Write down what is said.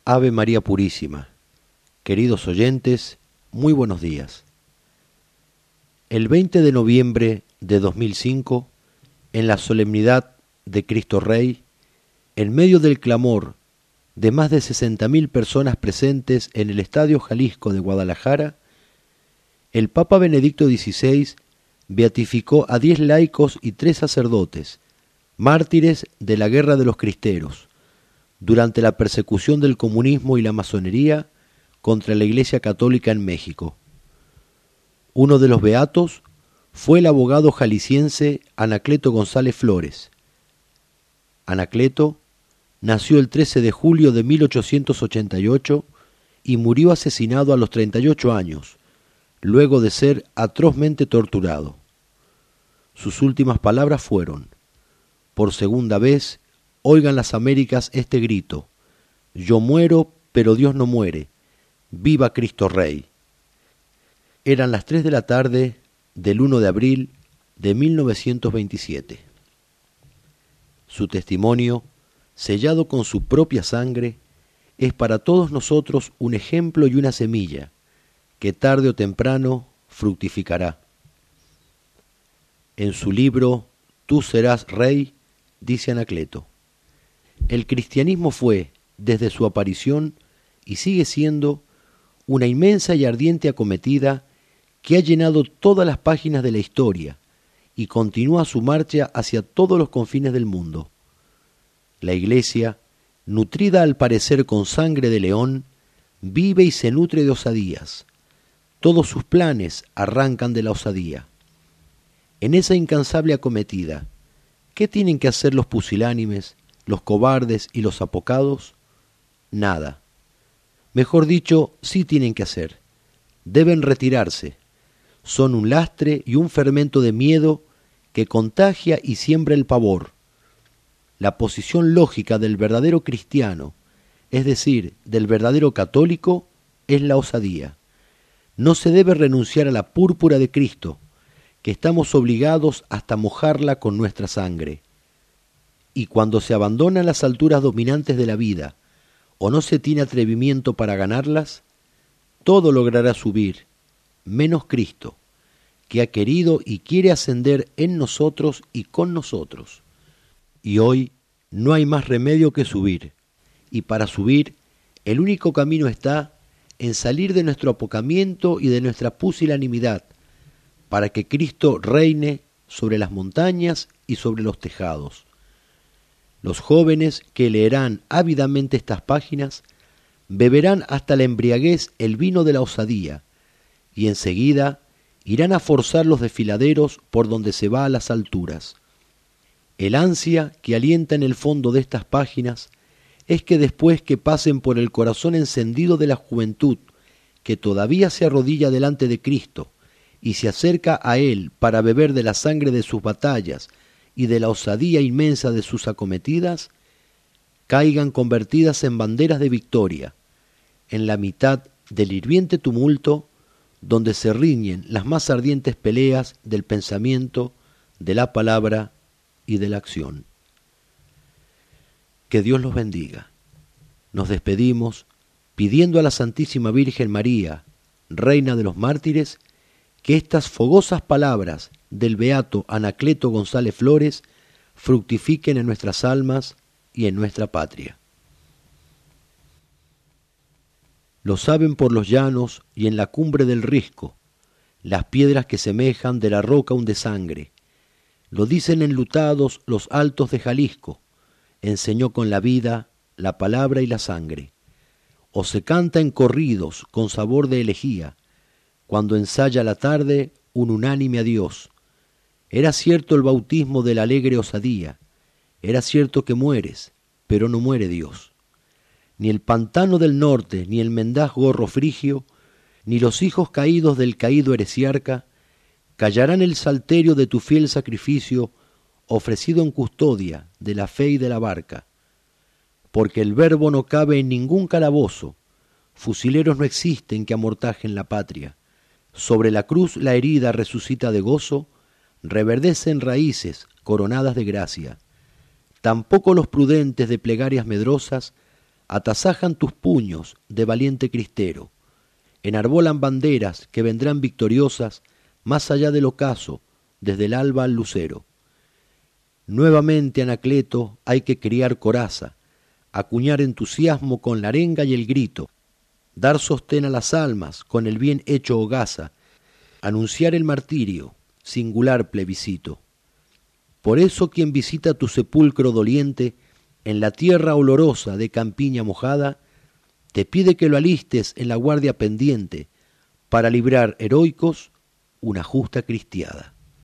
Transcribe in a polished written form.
Ave María Purísima. Queridos oyentes, muy buenos días. El 20 de noviembre de 2005, en la solemnidad de Cristo Rey, en medio del clamor de más de 60.000 personas presentes en el Estadio Jalisco de Guadalajara, el Papa Benedicto XVI beatificó a 10 laicos y 3 sacerdotes, mártires de la Guerra de los Cristeros, durante la persecución del comunismo y la masonería contra la Iglesia Católica en México. Uno de los beatos fue el abogado jalisciense Anacleto González Flores. Anacleto nació el 13 de julio de 1888 y murió asesinado a los 38 años, luego de ser atrozmente torturado. Sus últimas palabras fueron: por segunda vez, oigan las Américas este grito: yo muero, pero Dios no muere. ¡Viva Cristo Rey! Eran las 3 de la tarde del 1 de abril de 1927. Su testimonio, sellado con su propia sangre, es para todos nosotros un ejemplo y una semilla que tarde o temprano fructificará. En su libro Tú serás rey, dice Anacleto: el cristianismo fue, desde su aparición, y sigue siendo, una inmensa y ardiente acometida que ha llenado todas las páginas de la historia y continúa su marcha hacia todos los confines del mundo. La Iglesia, nutrida al parecer con sangre de león, vive y se nutre de osadías. Todos sus planes arrancan de la osadía. En esa incansable acometida, ¿qué tienen que hacer los pusilánimes, los cobardes y los apocados? Nada. Mejor dicho, sí tienen que hacer. Deben retirarse. Son un lastre y un fermento de miedo que contagia y siembra el pavor. La posición lógica del verdadero cristiano, es decir, del verdadero católico, es la osadía. No se debe renunciar a la púrpura de Cristo, que estamos obligados hasta mojarla con nuestra sangre. Y cuando se abandonan las alturas dominantes de la vida, o no se tiene atrevimiento para ganarlas, todo logrará subir, menos Cristo, que ha querido y quiere ascender en nosotros y con nosotros. Y hoy no hay más remedio que subir, y para subir el único camino está en salir de nuestro apocamiento y de nuestra pusilanimidad, para que Cristo reine sobre las montañas y sobre los tejados. Los jóvenes que leerán ávidamente estas páginas beberán hasta la embriaguez el vino de la osadía, y enseguida irán a forzar los desfiladeros por donde se va a las alturas. El ansia que alienta en el fondo de estas páginas es que después que pasen por el corazón encendido de la juventud, que todavía se arrodilla delante de Cristo y se acerca a Él para beber de la sangre de sus batallas y de la osadía inmensa de sus acometidas, caigan convertidas en banderas de victoria, en la mitad del hirviente tumulto donde se riñen las más ardientes peleas del pensamiento, de la palabra y de la acción. Que Dios los bendiga. Nos despedimos pidiendo a la Santísima Virgen María, Reina de los Mártires, que estas fogosas palabras del beato Anacleto González Flores fructifiquen en nuestras almas y en nuestra patria. Lo saben por los llanos y en la cumbre del risco, las piedras que semejan de la roca un de sangre. Lo dicen enlutados los altos de Jalisco, enseñó con la vida, la palabra y la sangre. O se canta en corridos con sabor de elegía, cuando ensaya la tarde un unánime adiós. Era cierto el bautismo de la alegre osadía, era cierto que mueres, pero no muere Dios. Ni el pantano del norte, ni el mendaz gorro frigio, ni los hijos caídos del caído heresiarca, callarán el salterio de tu fiel sacrificio, ofrecido en custodia de la fe y de la barca. Porque el verbo no cabe en ningún calabozo, fusileros no existen que amortajen la patria. Sobre la cruz la herida resucita de gozo, reverdecen raíces coronadas de gracia. Tampoco los prudentes de plegarias medrosas atasajan tus puños de valiente cristero, enarbolan banderas que vendrán victoriosas más allá del ocaso, desde el alba al lucero. Nuevamente, Anacleto, hay que criar coraza, acuñar entusiasmo con la arenga y el grito, dar sostén a las almas con el bien hecho hogaza, anunciar el martirio, singular plebiscito. Por eso quien visita tu sepulcro doliente, en la tierra olorosa de campiña mojada, te pide que lo alistes en la guardia pendiente, para librar heroicos una justa cristiada.